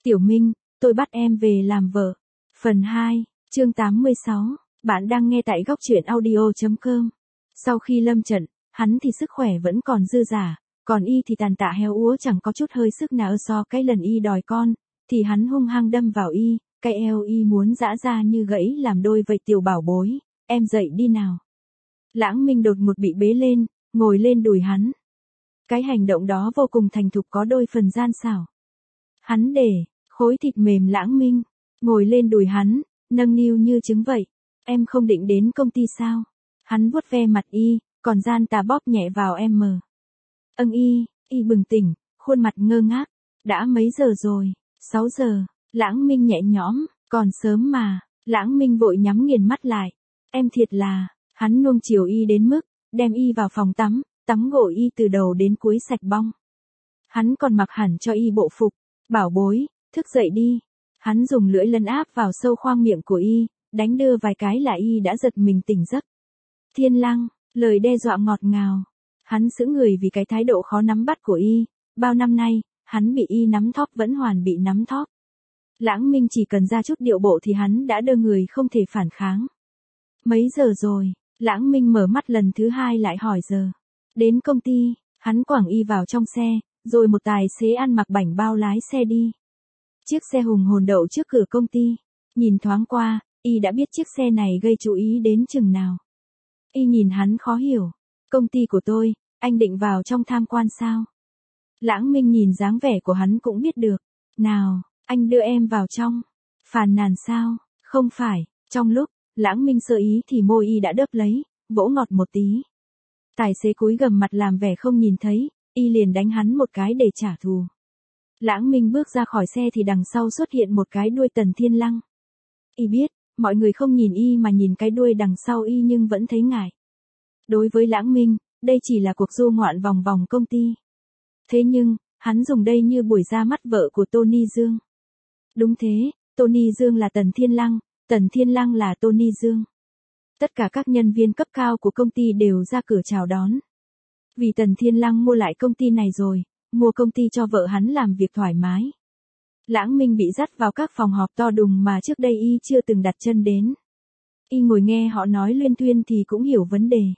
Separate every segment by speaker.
Speaker 1: Tiểu Minh, tôi bắt em về làm vợ. Phần 2, chương 86. Bạn đang nghe tại góc truyện audio.com. Sau khi lâm trận, hắn thì sức khỏe vẫn còn dư dả, còn y thì tàn tạ héo úa chẳng có chút hơi sức nào so cái lần y đòi con, thì hắn hung hăng đâm vào y, cái eo y muốn giã ra như gãy làm đôi vậy. Tiểu bảo bối, em dậy đi nào. Lãng Minh đột ngột bị bế lên, ngồi lên đùi hắn. Cái hành động đó vô cùng thành thục, có đôi phần gian xảo. Hắn để khối thịt mềm Lãng Minh ngồi lên đùi hắn, nâng niu như trứng vậy. Em không định đến công ty sao? Hắn vuốt ve mặt y, còn gian tà bóp nhẹ vào em mờ. Y bừng tỉnh, khuôn mặt ngơ ngác. Đã mấy giờ rồi? 6 giờ. Lãng Minh nhẹ nhõm, còn sớm mà. Lãng Minh vội nhắm nghiền mắt lại. Em thiệt là, hắn nuông chiều y đến mức, đem y vào phòng tắm gội y từ đầu đến cuối sạch bong. Hắn còn mặc hẳn cho y bộ phục. Bảo bối, thức dậy đi. Hắn dùng lưỡi lân áp vào sâu khoang miệng của y, đánh đưa vài cái là y đã giật mình tỉnh giấc. Thiên Lăng, lời đe dọa ngọt ngào. Hắn sững người vì cái thái độ khó nắm bắt của y. Bao năm nay, hắn bị y nắm thóp vẫn hoàn bị nắm thóp. Lãng Minh chỉ cần ra chút điệu bộ thì hắn đã đơ người không thể phản kháng. Mấy giờ rồi? Lãng Minh mở mắt lần thứ hai lại hỏi giờ. Đến công ty, hắn quẳng y vào trong xe, rồi một tài xế ăn mặc bảnh bao lái xe đi. Chiếc xe hùng hồn đậu trước cửa công ty. Nhìn thoáng qua, y đã biết chiếc xe này gây chú ý đến chừng nào. Y nhìn hắn khó hiểu. Công ty của tôi, anh định vào trong tham quan sao? Lãng Minh nhìn dáng vẻ của hắn cũng biết được. Nào, anh đưa em vào trong. Phàn nàn sao? Không phải. Trong lúc Lãng Minh sơ ý thì môi y đã đớp lấy, vỗ ngọt một tí. Tài xế cúi gằm mặt làm vẻ không nhìn thấy, y liền đánh hắn một cái để trả thù. Lãng Minh bước ra khỏi xe thì đằng sau xuất hiện một cái đuôi Tần Thiên Lăng. Y biết, mọi người không nhìn y mà nhìn cái đuôi đằng sau y nhưng vẫn thấy ngại. Đối với Lãng Minh, đây chỉ là cuộc du ngoạn vòng vòng công ty. Thế nhưng, hắn dùng đây như buổi ra mắt vợ của Tony Dương. Đúng thế, Tony Dương là Tần Thiên Lăng, Tần Thiên Lăng là Tony Dương. Tất cả các nhân viên cấp cao của công ty đều ra cửa chào đón. Vì Tần Thiên Lăng mua lại công ty này rồi, mua công ty cho vợ hắn làm việc thoải mái. Lãng Minh bị dắt vào các phòng họp to đùng mà trước đây y chưa từng đặt chân đến. Y ngồi nghe họ nói luyên thuyên thì cũng hiểu vấn đề.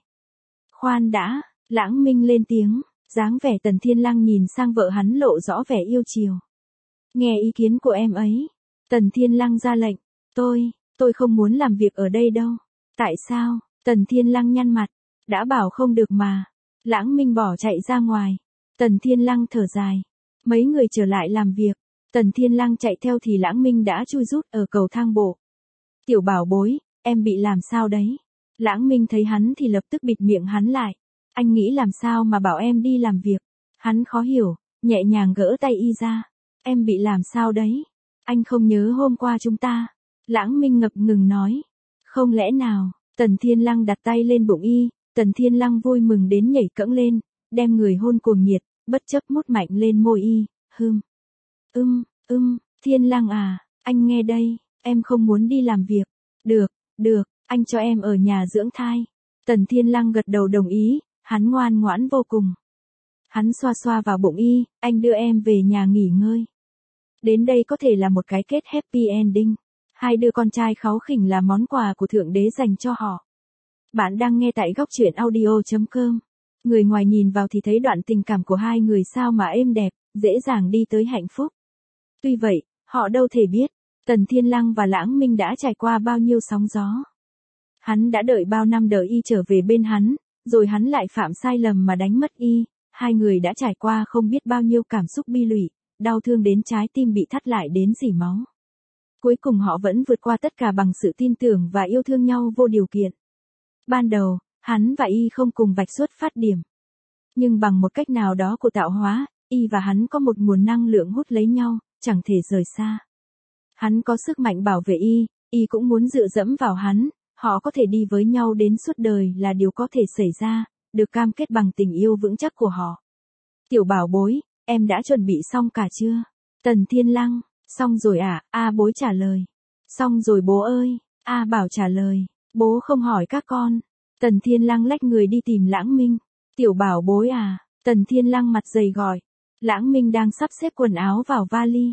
Speaker 1: Khoan đã, Lãng Minh lên tiếng, dáng vẻ Tần Thiên Lăng nhìn sang vợ hắn lộ rõ vẻ yêu chiều. Nghe ý kiến của em ấy. Tần Thiên Lăng ra lệnh. Tôi không muốn làm việc ở đây đâu. Tại sao? Tần Thiên Lăng nhăn mặt. Đã bảo không được mà. Lãng Minh bỏ chạy ra ngoài. Tần Thiên Lăng thở dài. Mấy người trở lại làm việc. Tần Thiên Lăng chạy theo thì Lãng Minh đã chui rút ở cầu thang bộ. Tiểu bảo bối, em bị làm sao đấy? Lãng Minh thấy hắn thì lập tức bịt miệng hắn lại. Anh nghĩ làm sao mà bảo em đi làm việc? Hắn khó hiểu, nhẹ nhàng gỡ tay y ra. Em bị làm sao đấy? Anh không nhớ hôm qua chúng ta. Lãng Minh ngập ngừng nói. Không lẽ nào? Tần Thiên Lăng đặt tay lên bụng y. Tần Thiên Lăng vui mừng đến nhảy cẫng lên, đem người hôn cuồng nhiệt, bất chấp mút mạnh lên môi y. Thiên Lăng à, anh nghe đây, em không muốn đi làm việc. Được, anh cho em ở nhà dưỡng thai. Tần Thiên Lăng gật đầu đồng ý, hắn ngoan ngoãn vô cùng. Hắn xoa xoa vào bụng y, anh đưa em về nhà nghỉ ngơi. Đến đây có thể là một cái kết happy ending. Hai đứa con trai kháu khỉnh là món quà của Thượng Đế dành cho họ. Bạn đang nghe tại góc truyện audio.com. Người ngoài nhìn vào thì thấy đoạn tình cảm của hai người sao mà êm đẹp, dễ dàng đi tới hạnh phúc. Tuy vậy, họ đâu thể biết, Tần Thiên Lăng và Lãng Minh đã trải qua bao nhiêu sóng gió. Hắn đã đợi bao năm đợi y trở về bên hắn, rồi hắn lại phạm sai lầm mà đánh mất y. Hai người đã trải qua không biết bao nhiêu cảm xúc bi lụy, đau thương đến trái tim bị thắt lại đến rỉ máu. Cuối cùng họ vẫn vượt qua tất cả bằng sự tin tưởng và yêu thương nhau vô điều kiện. Ban đầu, hắn và y không cùng vạch xuất phát điểm. Nhưng bằng một cách nào đó của tạo hóa, y và hắn có một nguồn năng lượng hút lấy nhau, chẳng thể rời xa. Hắn có sức mạnh bảo vệ y cũng muốn dựa dẫm vào hắn, họ có thể đi với nhau đến suốt đời là điều có thể xảy ra, được cam kết bằng tình yêu vững chắc của họ. Tiểu bảo bối, em đã chuẩn bị xong cả chưa? Tần Thiên Lăng, xong rồi à? A bối trả lời. Xong rồi bố ơi, A bảo trả lời. Bố không hỏi các con. Tần Thiên Lăng lách người đi tìm Lãng Minh. Tiểu bảo bối à? Tần Thiên Lăng mặt dày gọi. Lãng Minh đang sắp xếp quần áo vào vali.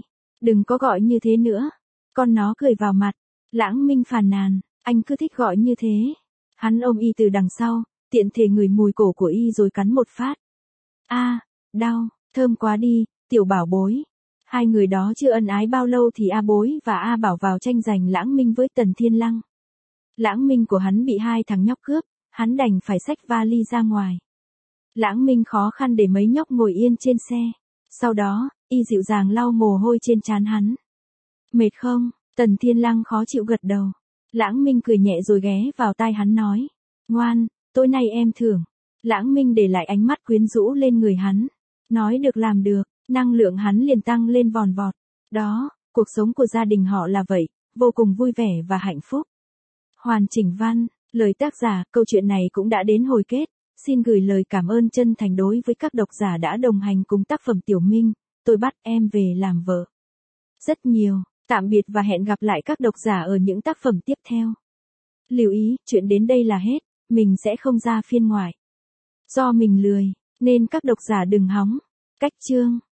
Speaker 1: Đừng có gọi như thế nữa. Con nó cười vào mặt. Lãng Minh phàn nàn, anh cứ thích gọi như thế. Hắn ôm y từ đằng sau, tiện thể ngửi mùi cổ của y rồi cắn một phát. A, đau, thơm quá đi, tiểu bảo bối. Hai người đó chưa ân ái bao lâu thì A Bối và A Bảo vào tranh giành Lãng Minh với Tần Thiên Lăng. Lãng Minh của hắn bị hai thằng nhóc cướp, hắn đành phải xách vali ra ngoài. Lãng Minh khó khăn để mấy nhóc ngồi yên trên xe. Sau đó, y dịu dàng lau mồ hôi trên trán hắn. Mệt không? Tần Thiên Lăng khó chịu gật đầu. Lãng Minh cười nhẹ rồi ghé vào tai hắn nói. Ngoan, tối nay em thưởng. Lãng Minh để lại ánh mắt quyến rũ lên người hắn. Nói được làm được, năng lượng hắn liền tăng lên vòn vọt. Đó, cuộc sống của gia đình họ là vậy, vô cùng vui vẻ và hạnh phúc. Hoàn chỉnh văn, lời tác giả, câu chuyện này cũng đã đến hồi kết. Xin gửi lời cảm ơn chân thành đối với các độc giả đã đồng hành cùng tác phẩm Tiểu Minh, tôi bắt em về làm vợ. Rất nhiều, tạm biệt và hẹn gặp lại các độc giả ở những tác phẩm tiếp theo. Lưu ý, chuyện đến đây là hết, mình sẽ không ra phiên ngoại. Do mình lười, nên các độc giả đừng hóng. Cách chương